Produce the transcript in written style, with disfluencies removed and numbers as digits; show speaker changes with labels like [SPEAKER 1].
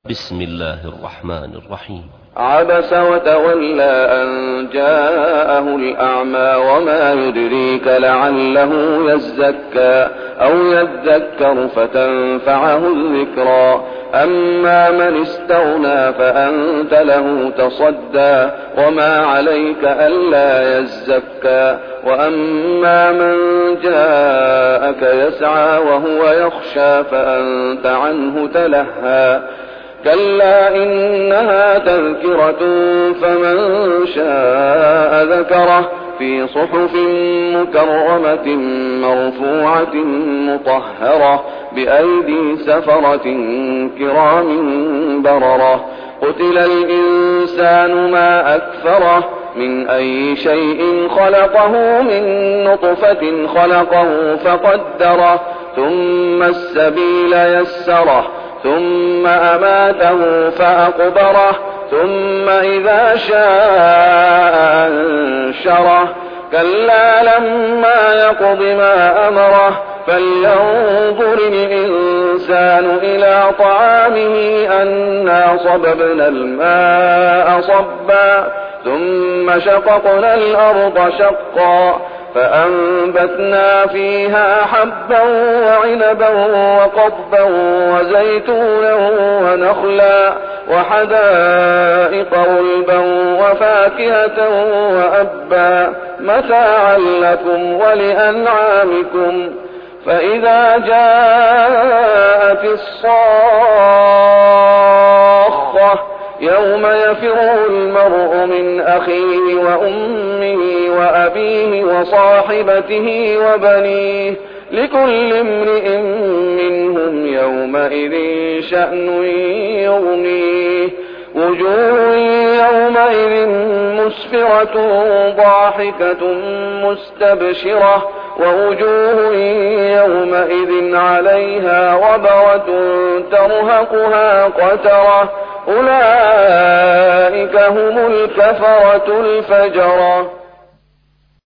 [SPEAKER 1] بسم الله الرحمن الرحيم.
[SPEAKER 2] عبس وتولى أن جاءه الأعمى وما يدريك لعله يزكى أو يذكر فتنفعه الذكرى. أما من استغنى فأنت له تصدى وما عليك ألا يزكى. وأما من جاءك يسعى وهو يخشى فأنت عنه تلهى. كلا إنها تذكرة فمن شاء ذكره في صحف مكرمة مرفوعة مطهرة بأيدي سفرة كرام بررة. قتل الإنسان ما أكفره من أي شيء خلقه من نطفة خلقه فقدره ثم السبيل يسره ثم أماته فأقبره ثم إذا شاء أنشره. كلا لما يقض ما أمره فلينظر الإنسان إلى طعامه أنا صببنا الماء صبا ثم شققنا الأرض شقا فأنبتنا فيها حبا وعنبا وقضبا وزيتونا ونخلا وحدائق غلبا وفاكهة وأبا متاعا لكم ولأنعامكم. فإذا جاءت الصاخة يوم يفر المرء من أخيه وأمه وأبيه وصاحبته وبنيه لكل امرئ منهم يومئذ شأن يغنيه. وجوه يومئذ مسفرة ضاحكة مستبشرة ووجوه يومئذ عليها غبرة ترهقها قترة. أولئك هم الكفرة الفجرة.